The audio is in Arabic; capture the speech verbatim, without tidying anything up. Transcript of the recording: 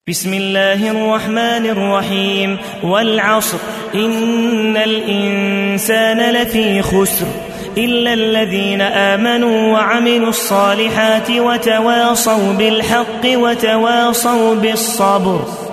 بسم الله الرحمن الرحيم والعصر إن الإنسان لفي خسر إلا الذين آمنوا وعملوا الصالحات وتواصوا بالحق وتواصوا بالصبر.